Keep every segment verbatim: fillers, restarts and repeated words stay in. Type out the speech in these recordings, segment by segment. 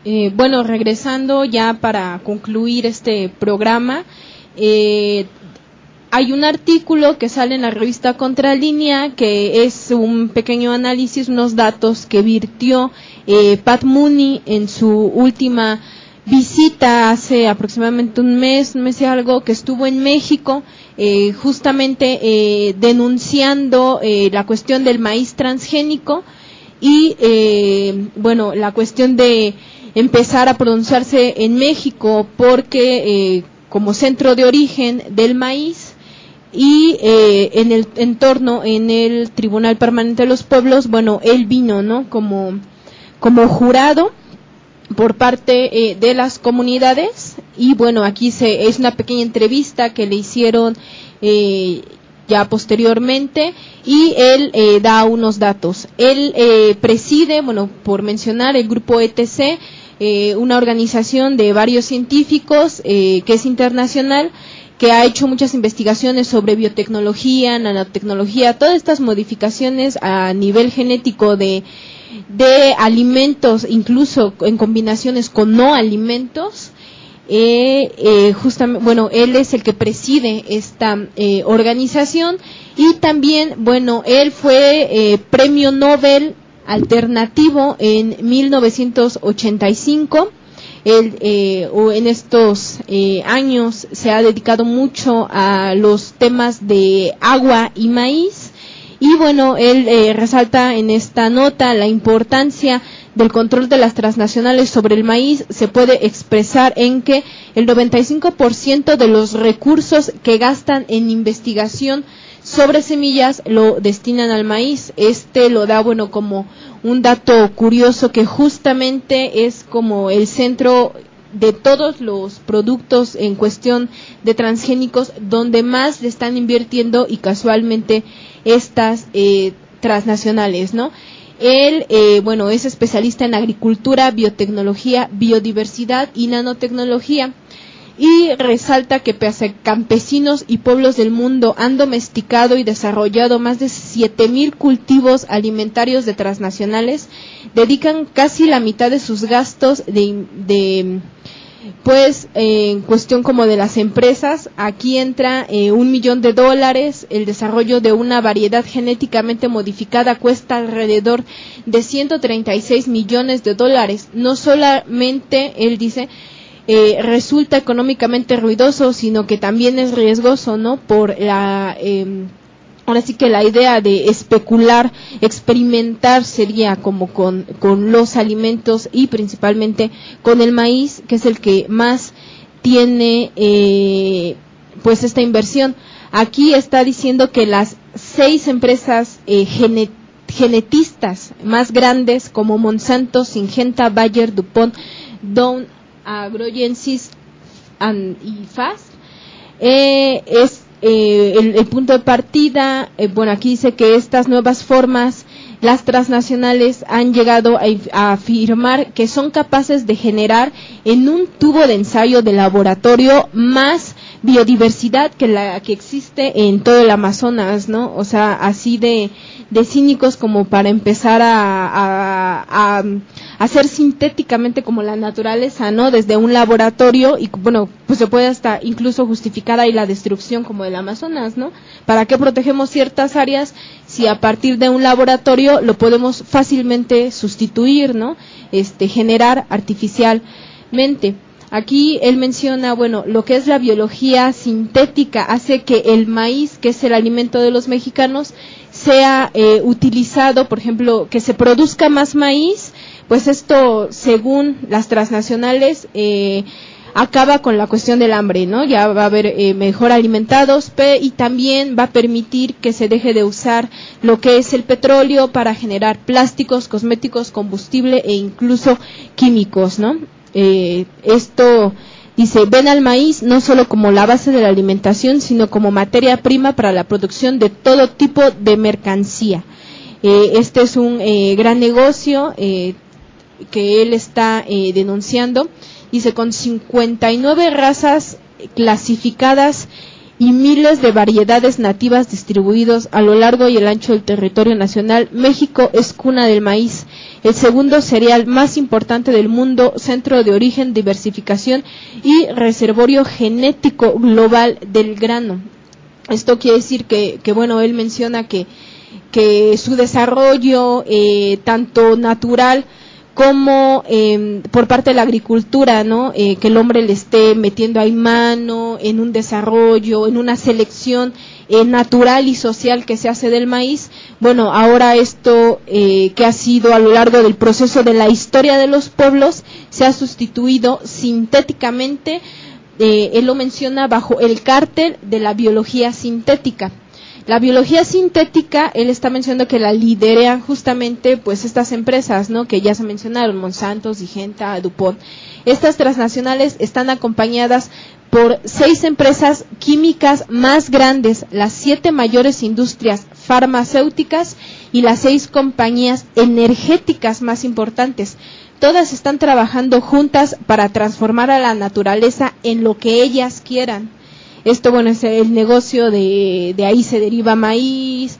Eh, bueno, regresando ya para concluir este programa, eh, hay un artículo que sale en la revista Contralínea que es un pequeño análisis, unos datos que virtió eh, Pat Mooney en su última visita hace aproximadamente un mes, un mes y algo, que estuvo en México, eh, justamente eh, denunciando eh, la cuestión del maíz transgénico y, eh, bueno, la cuestión de empezar a pronunciarse en México porque eh, como centro de origen del maíz, y eh, en el entorno, en el Tribunal Permanente de los Pueblos, bueno, él vino, ¿no?, como, como jurado por parte eh, de las comunidades, y bueno, aquí se es una pequeña entrevista que le hicieron eh, ya posteriormente, y él eh, da unos datos. Él eh, preside, bueno, por mencionar, el grupo E T C, eh, una organización de varios científicos eh, que es internacional, que ha hecho muchas investigaciones sobre biotecnología, nanotecnología, todas estas modificaciones a nivel genético de, de alimentos, incluso en combinaciones con no alimentos. Eh, eh, justamente, bueno, él es el que preside esta eh, organización, y también, bueno, él fue eh, premio Nobel alternativo en mil novecientos ochenta y cinco. Él eh, en estos eh, años se ha dedicado mucho a los temas de agua y maíz, y bueno, él eh, resalta en esta nota la importancia del control de las transnacionales sobre el maíz. Se puede expresar en que el noventa y cinco por ciento de los recursos que gastan en investigación sobre semillas lo destinan al maíz. Este lo da, bueno, como un dato curioso, que justamente es como el centro de todos los productos en cuestión de transgénicos donde más le están invirtiendo, y casualmente estas eh, transnacionales, ¿no? Él, eh, bueno, es especialista en agricultura, biotecnología, biodiversidad y nanotecnología, y resalta que pese a campesinos y pueblos del mundo han domesticado y desarrollado más de siete mil cultivos alimentarios de transnacionales, dedican casi la mitad de sus gastos de, de pues eh, en cuestión como de las empresas. Aquí entra eh, un millón de dólares. El desarrollo de una variedad genéticamente modificada cuesta alrededor de ciento treinta y seis millones de dólares. No solamente, él dice, Eh, resulta económicamente ruidoso, sino que también es riesgoso, ¿no? Por la, eh, ahora sí que la idea de especular, experimentar sería como con, con los alimentos, y principalmente con el maíz, que es el que más tiene, eh, pues esta inversión. Aquí está diciendo que las seis empresas eh, genet genetistas más grandes, como Monsanto, Syngenta, Bayer, DuPont, Dow, Agrogenesis and, y F A S, eh, es eh, el, el punto de partida. Eh, bueno, aquí dice que estas nuevas formas, las transnacionales, han llegado a, a afirmar que son capaces de generar en un tubo de ensayo de laboratorio más biodiversidad que la que existe en todo el Amazonas, ¿no? O sea, así de, de cínicos como para empezar a, a, a, a hacer sintéticamente como la naturaleza, ¿no? Desde un laboratorio, y bueno, pues se puede hasta incluso justificar ahí la destrucción como del Amazonas, ¿no? ¿Para qué protegemos ciertas áreas si a partir de un laboratorio lo podemos fácilmente sustituir, ¿no? Este, generar artificialmente. Aquí él menciona, bueno, lo que es la biología sintética hace que el maíz, que es el alimento de los mexicanos, sea eh, utilizado, por ejemplo, que se produzca más maíz, pues esto, según las transnacionales, eh, acaba con la cuestión del hambre, ¿no? Ya va a haber eh, mejor alimentados, pe, y también va a permitir que se deje de usar lo que es el petróleo para generar plásticos, cosméticos, combustible e incluso químicos, ¿no? Eh, esto dice, ven al maíz no solo como la base de la alimentación, sino como materia prima para la producción de todo tipo de mercancía. Eh, este es un eh, gran negocio eh, que él está eh, denunciando. Dice, con cincuenta y nueve razas clasificadas y miles de variedades nativas distribuidos a lo largo y el ancho del territorio nacional, México es cuna del maíz, el segundo cereal más importante del mundo, centro de origen, diversificación y reservorio genético global del grano. Esto quiere decir que, que bueno, él menciona que, que su desarrollo, eh, tanto natural como eh, por parte de la agricultura, ¿no? Eh, que el hombre le esté metiendo ahí mano en un desarrollo, en una selección eh, natural y social que se hace del maíz. Bueno, ahora esto eh, que ha sido a lo largo del proceso de la historia de los pueblos se ha sustituido sintéticamente, eh, él lo menciona bajo el cártel de la biología sintética. La biología sintética, él está mencionando que la lideran justamente pues estas empresas, ¿no? Que ya se mencionaron, Monsanto, Syngenta, DuPont. Estas transnacionales están acompañadas por seis empresas químicas más grandes, las siete mayores industrias farmacéuticas y las seis compañías energéticas más importantes. Todas están trabajando juntas para transformar a la naturaleza en lo que ellas quieran. Esto, bueno, es el negocio de, de ahí se deriva maíz,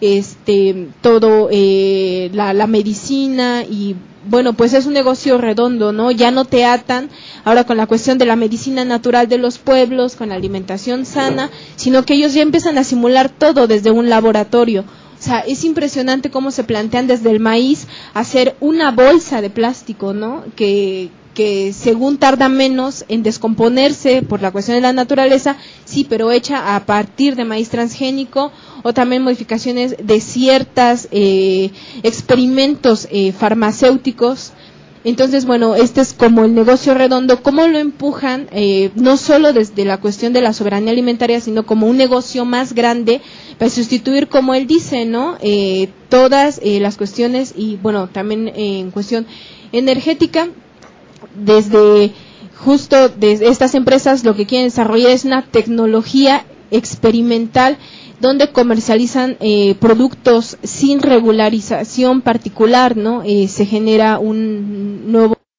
este, todo, eh, la, la medicina y, bueno, pues es un negocio redondo, ¿no? Ya no te atan ahora con la cuestión de la medicina natural de los pueblos, con la alimentación sana, sino que ellos ya empiezan a simular todo desde un laboratorio. O sea, es impresionante cómo se plantean desde el maíz hacer una bolsa de plástico, ¿no? Que que según tarda menos en descomponerse por la cuestión de la naturaleza, sí, pero hecha a partir de maíz transgénico, o también modificaciones de ciertas eh, experimentos eh, farmacéuticos. Entonces, bueno, este es como el negocio redondo, cómo lo empujan, eh, no solo desde la cuestión de la soberanía alimentaria, sino como un negocio más grande para sustituir, como él dice, ¿no? Eh, todas eh, las cuestiones y, bueno, también eh, en cuestión energética, desde justo desde estas empresas lo que quieren desarrollar es una tecnología experimental donde comercializan eh, productos sin regularización particular, ¿no? Eh, se genera un nuevo